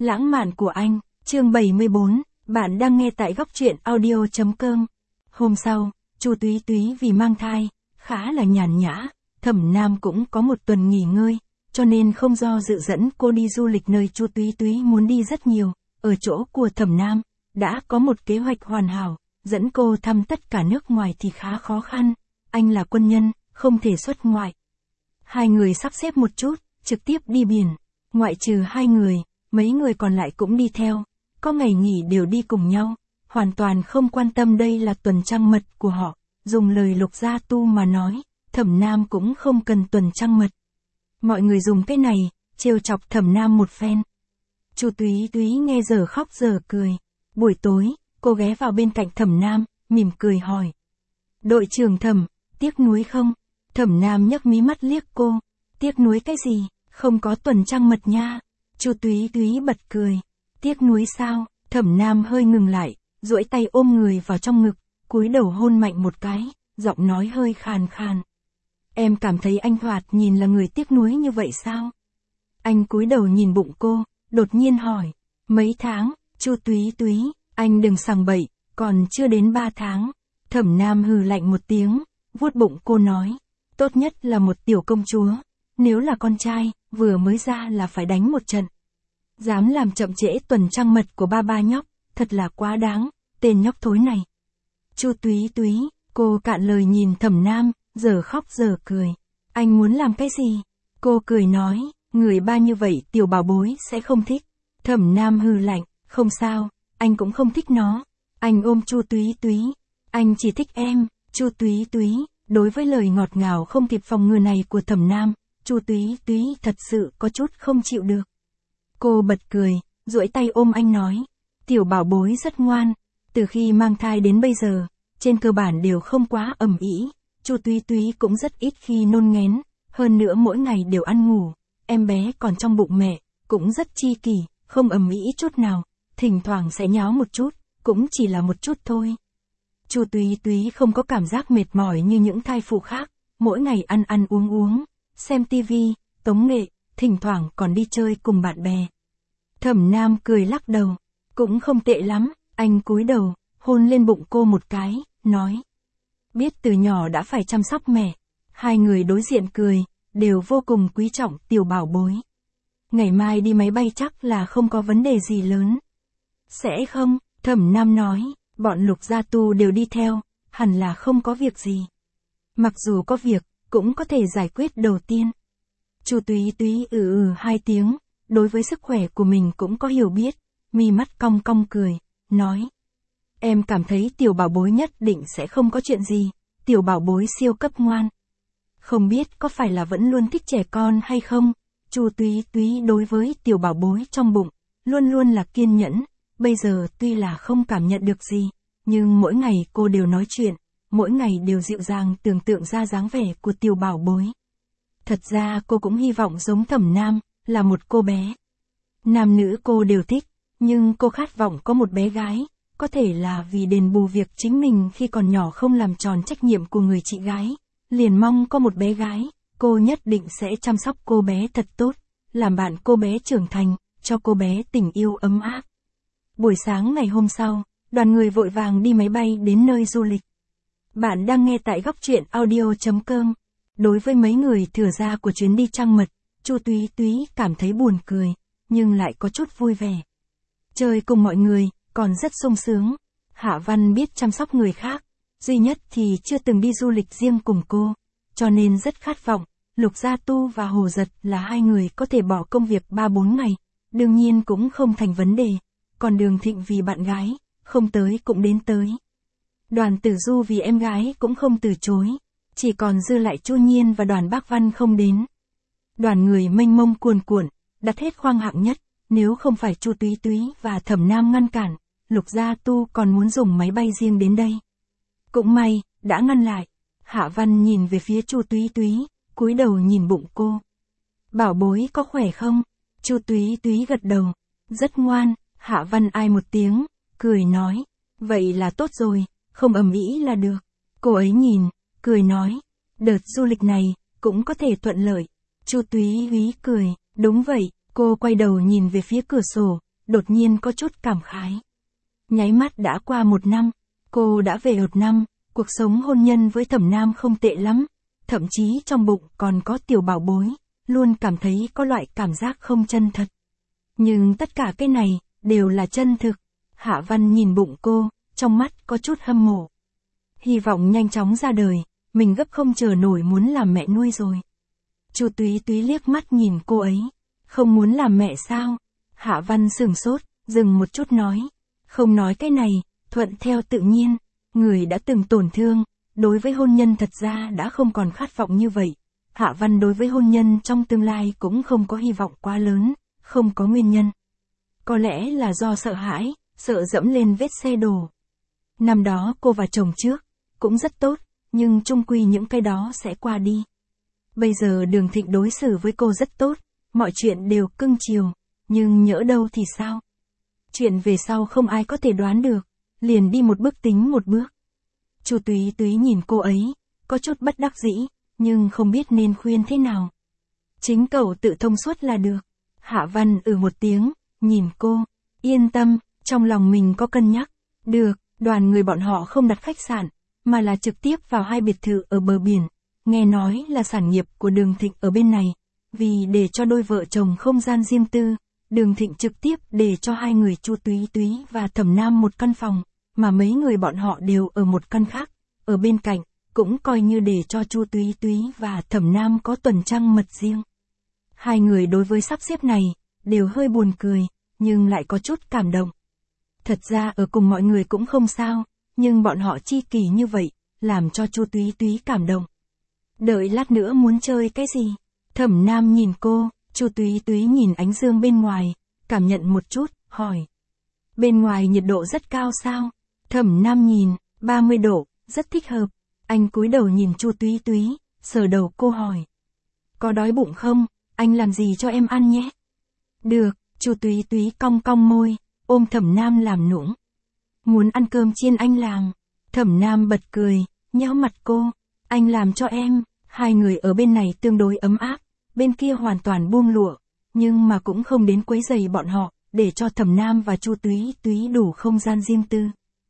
Lãng mạn của anh, chương 74, bạn đang nghe tại góc truyện audio.com. Hôm sau, Chu Túy Túy vì mang thai, khá là nhàn nhã, Thẩm Nam cũng có một tuần nghỉ ngơi, cho nên không do dự dẫn cô đi du lịch nơi Chu Túy Túy muốn đi rất nhiều, ở chỗ của Thẩm Nam, đã có một kế hoạch hoàn hảo, dẫn cô thăm tất cả nước ngoài thì khá khó khăn, anh là quân nhân, không thể xuất ngoại. Hai người sắp xếp một chút, trực tiếp đi biển, ngoại trừ hai người, mấy người còn lại cũng đi theo, có ngày nghỉ đều đi cùng nhau, hoàn toàn không quan tâm đây là tuần trăng mật của họ, dùng lời Lục Gia Tu mà nói, Thẩm Nam cũng không cần tuần trăng mật. Mọi người dùng cái này, trêu chọc Thẩm Nam một phen. Chu Túy Túy nghe giờ khóc giờ cười, buổi tối, cô ghé vào bên cạnh Thẩm Nam, mỉm cười hỏi. Đội trưởng Thẩm, tiếc nuối không? Thẩm Nam nhấc mí mắt liếc cô, tiếc nuối cái gì, không có tuần trăng mật nha. Chu Túy Túy bật cười, tiếc nuối sao? Thẩm Nam hơi ngừng lại, duỗi tay ôm người vào trong ngực, cúi đầu hôn mạnh một cái, giọng nói hơi khàn khàn. Em cảm thấy anh thoạt nhìn là người tiếc nuối như vậy sao? Anh cúi đầu nhìn bụng cô, đột nhiên hỏi, mấy tháng? Chu Túy Túy, anh đừng sằng bậy, còn chưa đến 3 tháng. Thẩm Nam hừ lạnh một tiếng, vuốt bụng cô nói, tốt nhất là một tiểu công chúa, nếu là con trai, vừa mới ra là phải đánh một trận. Dám làm chậm trễ tuần trăng mật của ba nhóc, thật là quá đáng, tên nhóc thối này. Chu Túy Túy, cô cạn lời nhìn Thẩm Nam, giờ khóc giờ cười. Anh muốn làm cái gì? Cô cười nói, người ba như vậy tiểu bảo bối sẽ không thích. Thẩm Nam hừ lạnh, không sao, anh cũng không thích nó. Anh ôm Chu Túy Túy, anh chỉ thích em. Chu Túy Túy, đối với lời ngọt ngào không kịp phòng ngừa này của Thẩm Nam, Chu Túy Túy thật sự có chút không chịu được. Cô bật cười, duỗi tay ôm anh nói, tiểu bảo bối rất ngoan, từ khi mang thai đến bây giờ, trên cơ bản đều không quá ầm ĩ, Chu Túy Túy cũng rất ít khi nôn nghén, hơn nữa mỗi ngày đều ăn ngủ, em bé còn trong bụng mẹ, cũng rất chi kỷ, không ầm ĩ chút nào, thỉnh thoảng sẽ nháo một chút, cũng chỉ là một chút thôi. Chu Túy Túy không có cảm giác mệt mỏi như những thai phụ khác, mỗi ngày ăn ăn uống, xem tivi, tống nghệ, thỉnh thoảng còn đi chơi cùng bạn bè. Thẩm Nam cười lắc đầu, cũng không tệ lắm, anh cúi đầu, hôn lên bụng cô một cái, nói. Biết từ nhỏ đã phải chăm sóc mẹ, hai người đối diện cười, đều vô cùng quý trọng tiểu bảo bối. Ngày mai đi máy bay chắc là không có vấn đề gì lớn. Sẽ không, Thẩm Nam nói, bọn Lục Gia Tu đều đi theo, hẳn là không có việc gì. Mặc dù có việc, cũng có thể giải quyết đầu tiên. Chu Túy Túy hai tiếng, đối với sức khỏe của mình cũng có hiểu biết, mi mắt cong cong cười, nói. Em cảm thấy tiểu bảo bối nhất định sẽ không có chuyện gì, tiểu bảo bối siêu cấp ngoan. Không biết có phải là vẫn luôn thích trẻ con hay không, Chu Túy Túy đối với tiểu bảo bối trong bụng, luôn luôn là kiên nhẫn, bây giờ tuy là không cảm nhận được gì, nhưng mỗi ngày cô đều nói chuyện, mỗi ngày đều dịu dàng tưởng tượng ra dáng vẻ của tiểu bảo bối. Thật ra cô cũng hy vọng giống Thẩm Nam, là một cô bé. Nam nữ cô đều thích, nhưng cô khát vọng có một bé gái, có thể là vì đền bù việc chính mình khi còn nhỏ không làm tròn trách nhiệm của người chị gái, liền mong có một bé gái, cô nhất định sẽ chăm sóc cô bé thật tốt, làm bạn cô bé trưởng thành, cho cô bé tình yêu ấm áp. Buổi sáng ngày hôm sau, đoàn người vội vàng đi máy bay đến nơi du lịch. Bạn đang nghe tại góc truyện audio.com. Đối với mấy người thừa gia của chuyến đi trăng mật, Chu Túy Túy cảm thấy buồn cười, nhưng lại có chút vui vẻ. Chơi cùng mọi người, còn rất sung sướng. Hạ Văn biết chăm sóc người khác, duy nhất thì chưa từng đi du lịch riêng cùng cô, cho nên rất khát vọng, Lục Gia Tu và Hồ Giật là hai người có thể bỏ công việc 3-4 ngày, đương nhiên cũng không thành vấn đề, còn Đường Thịnh vì bạn gái, không tới cũng đến tới. Đoàn Tử Du vì em gái cũng không từ chối, chỉ còn dư lại Chu Nhiên và Đoàn Bác Văn không đến. Đoàn người mênh mông cuồn cuộn, đặt hết khoang hạng nhất, nếu không phải Chu Túy Túy và Thẩm Nam ngăn cản, Lục Gia Tu còn muốn dùng máy bay riêng đến đây. Cũng may, đã ngăn lại. Hạ Văn nhìn về phía Chu Túy Túy, cúi đầu nhìn bụng cô. Bảo bối có khỏe không? Chu Túy Túy gật đầu. Rất ngoan, Hạ Văn ai một tiếng, cười nói. Vậy là tốt rồi, không ầm ĩ là được. Cô ấy nhìn, cười nói. Đợt du lịch này, cũng có thể thuận lợi. Chu Túy Túy cười, đúng vậy. Cô quay đầu nhìn về phía cửa sổ, đột nhiên có chút cảm khái. Nháy mắt đã qua 1 năm, cô đã về 1 năm, cuộc sống hôn nhân với Thẩm Nam không tệ lắm, thậm chí trong bụng còn có tiểu bảo bối, luôn cảm thấy có loại cảm giác không chân thật. Nhưng tất cả cái này, đều là chân thực. Hạ Văn nhìn bụng cô, trong mắt có chút hâm mộ. Hy vọng nhanh chóng ra đời, mình gấp không chờ nổi muốn làm mẹ nuôi rồi. Chu Túy Túy liếc mắt nhìn cô ấy. Không muốn làm mẹ sao? Hạ Văn sửng sốt, dừng một chút nói. Không nói cái này, thuận theo tự nhiên. Người đã từng tổn thương, đối với hôn nhân thật ra đã không còn khát vọng như vậy. Hạ Văn đối với hôn nhân trong tương lai cũng không có hy vọng quá lớn, không có nguyên nhân. Có lẽ là do sợ hãi, sợ dẫm lên vết xe đổ. Năm đó cô và chồng trước, cũng rất tốt, nhưng chung quy những cái đó sẽ qua đi. Bây giờ Đường Thịnh đối xử với cô rất tốt, mọi chuyện đều cưng chiều, nhưng nhỡ đâu thì sao? Chuyện về sau không ai có thể đoán được, liền đi một bước tính một bước. Chu Túy Túy nhìn cô ấy, có chút bất đắc dĩ, nhưng không biết nên khuyên thế nào. Chính cậu tự thông suốt là được. Hạ Văn một tiếng, nhìn cô, yên tâm, trong lòng mình có cân nhắc. Được, đoàn người bọn họ không đặt khách sạn, mà là trực tiếp vào 2 biệt thự ở bờ biển. Nghe nói là sản nghiệp của Đường Thịnh ở bên này. Vì để cho đôi vợ chồng không gian riêng tư, Đường Thịnh trực tiếp để cho 2 người Chu Túy Túy và Thẩm Nam một căn phòng, mà mấy người bọn họ đều ở một căn khác, ở bên cạnh, cũng coi như để cho Chu Túy Túy và Thẩm Nam có tuần trăng mật riêng. 2 người đối với sắp xếp này, đều hơi buồn cười, nhưng lại có chút cảm động. Thật ra ở cùng mọi người cũng không sao, nhưng bọn họ chi kỷ như vậy, làm cho Chu Túy Túy cảm động. Đợi lát nữa muốn chơi cái gì? Thẩm Nam nhìn cô, Chu Túy Túy nhìn ánh dương bên ngoài, cảm nhận một chút, hỏi. Bên ngoài nhiệt độ rất cao sao? Thẩm Nam nhìn, 30 độ, rất thích hợp. Anh cúi đầu nhìn Chu Túy Túy, sờ đầu cô hỏi. Có đói bụng không? Anh làm gì cho em ăn nhé? Được, Chu Túy Túy cong cong môi, ôm Thẩm Nam làm nũng. Muốn ăn cơm chiên anh làm. Thẩm Nam bật cười, nhéo mặt cô. Anh làm cho em. 2 người ở bên này tương đối ấm áp, bên kia hoàn toàn buông lụa, nhưng mà cũng không đến quấy rầy bọn họ, để cho Thẩm Nam và Chu Túy Túy đủ không gian riêng tư.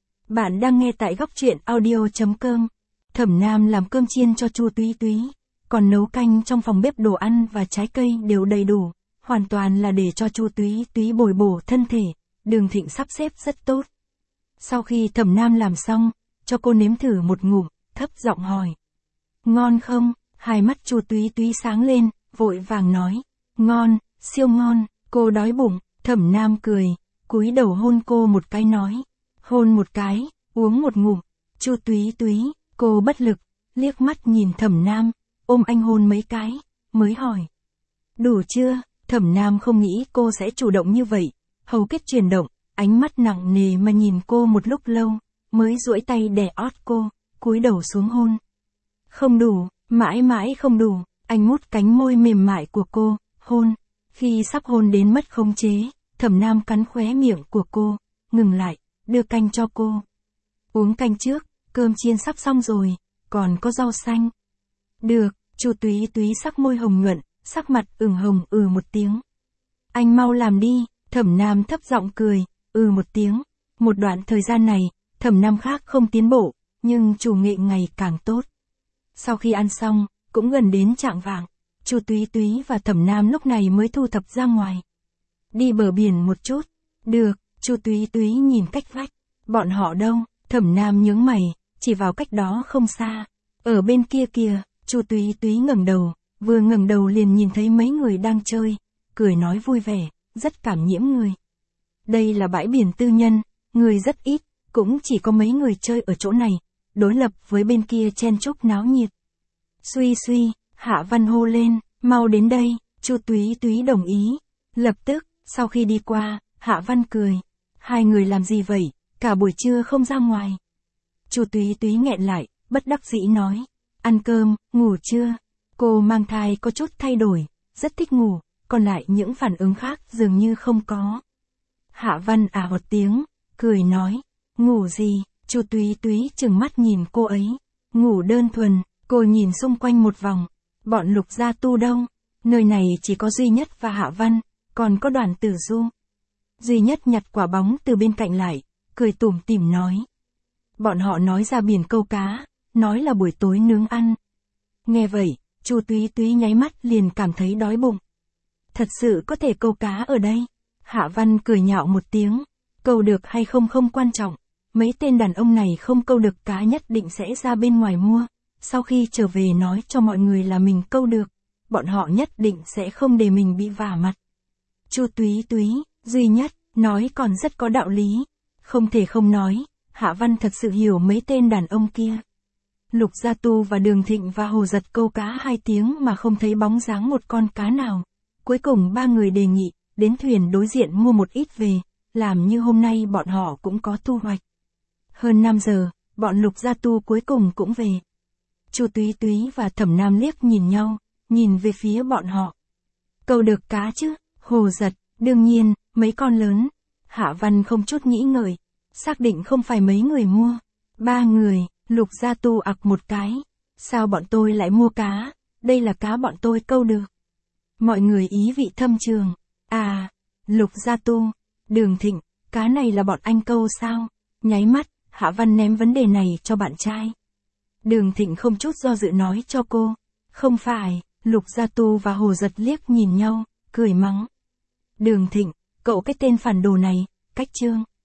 Bạn đang nghe tại góc truyện audio.com. Thẩm Nam làm cơm chiên cho Chu Túy Túy, còn nấu canh trong phòng bếp, đồ ăn và trái cây đều đầy đủ, hoàn toàn là để cho Chu Túy Túy bồi bổ thân thể. Đường Thịnh sắp xếp rất tốt. Sau khi Thẩm Nam làm xong, cho cô nếm thử một ngụm, thấp giọng hỏi. Ngon không? 2 mắt Chu Túy Túy sáng lên, vội vàng nói. Ngon, siêu ngon, cô đói bụng. Thẩm Nam cười, cúi đầu hôn cô một cái nói. Hôn một cái, uống một ngụm. Chu Túy Túy, cô bất lực, liếc mắt nhìn Thẩm Nam, ôm anh hôn mấy cái, mới hỏi. Đủ chưa? Thẩm Nam không nghĩ cô sẽ chủ động như vậy, hầu kết chuyển động, ánh mắt nặng nề mà nhìn cô một lúc lâu, mới duỗi tay đè ót cô, cúi đầu xuống hôn. Không đủ, mãi mãi không đủ, anh mút cánh môi mềm mại của cô, hôn. Khi sắp hôn đến mất khống chế, Thẩm Nam cắn khóe miệng của cô, ngừng lại, đưa canh cho cô. Uống canh trước, cơm chiên sắp xong rồi, còn có rau xanh. Được, Chu Túy Túy sắc môi hồng nhuận, sắc mặt ửng hồng một tiếng. Anh mau làm đi, Thẩm Nam thấp giọng cười, một tiếng. Một đoạn thời gian này, Thẩm Nam khác không tiến bộ, nhưng chủ nghệ ngày càng tốt. Sau khi ăn xong, cũng gần đến chạng vạng, Chu Túy Túy và Thẩm Nam lúc này mới thu thập ra ngoài. Đi bờ biển một chút. Được, Chu Túy Túy nhìn cách vách. Bọn họ đâu? Thẩm Nam nhướng mày, chỉ vào cách đó không xa. Ở bên kia kìa, Chu Túy Túy ngẩng đầu, vừa ngẩng đầu liền nhìn thấy mấy người đang chơi, cười nói vui vẻ, rất cảm nhiễm người. Đây là bãi biển tư nhân, người rất ít, cũng chỉ có mấy người chơi ở chỗ này, đối lập với bên kia chen chúc náo nhiệt. Suy suy, Hạ Văn hô lên, mau đến đây. Chu Túy Túy đồng ý. Lập tức, sau khi đi qua, Hạ Văn cười. 2 người làm gì vậy, cả buổi trưa không ra ngoài. Chu Túy Túy nghẹn lại, bất đắc dĩ nói. Ăn cơm, ngủ chưa? Cô mang thai có chút thay đổi, rất thích ngủ, còn lại những phản ứng khác dường như không có. Hạ Văn một tiếng, cười nói. Ngủ gì? Chu Túy Túy trừng mắt nhìn cô ấy. Ngủ đơn thuần. Cô nhìn xung quanh một vòng. Bọn Lục Gia Tu đâu? Nơi này chỉ có duy nhất và Hạ Văn, còn có Đoàn Tử Du. Duy Nhất nhặt quả bóng từ bên cạnh lại, cười tủm tỉm nói. Bọn họ nói ra biển câu cá, nói là buổi tối nướng ăn. Nghe vậy, Chu Túy Túy nháy mắt liền cảm thấy đói bụng. Thật sự có thể câu cá ở đây? Hạ Văn cười nhạo một tiếng. Câu được hay không không quan trọng. Mấy tên đàn ông này không câu được cá nhất định sẽ ra bên ngoài mua. Sau khi trở về nói cho mọi người là mình câu được, bọn họ nhất định sẽ không để mình bị vả mặt. Chu Túy Túy, Duy Nhất, nói còn rất có đạo lý. Không thể không nói, Hạ Văn thật sự hiểu mấy tên đàn ông kia. Lục Gia Tu và Đường Thịnh và Hồ Giật câu cá 2 tiếng mà không thấy bóng dáng một con cá nào. Cuối cùng 3 người đề nghị, đến thuyền đối diện mua một ít về, làm như hôm nay bọn họ cũng có thu hoạch. Hơn 5 giờ, bọn Lục Gia Tu cuối cùng cũng về. Chu Túy Túy và Thẩm Nam liếc nhìn nhau, nhìn về phía bọn họ. Câu được cá chứ? Hồ Giật, đương nhiên, mấy con lớn. Hạ Văn không chút nghĩ ngợi, xác định không phải mấy người mua. 3 người, Lục Gia Tu ặc một cái. Sao bọn tôi lại mua cá? Đây là cá bọn tôi câu được. Mọi người ý vị thâm trường. À, Lục Gia Tu, Đường Thịnh, cá này là bọn anh câu sao? Nháy mắt, Hạ Văn ném vấn đề này cho bạn trai. Đường Thịnh không chút do dự nói cho cô. Không phải, Lục Gia Tu và Hồ Giật liếc nhìn nhau, cười mắng. Đường Thịnh, cậu cái tên phản đồ này, cách chương.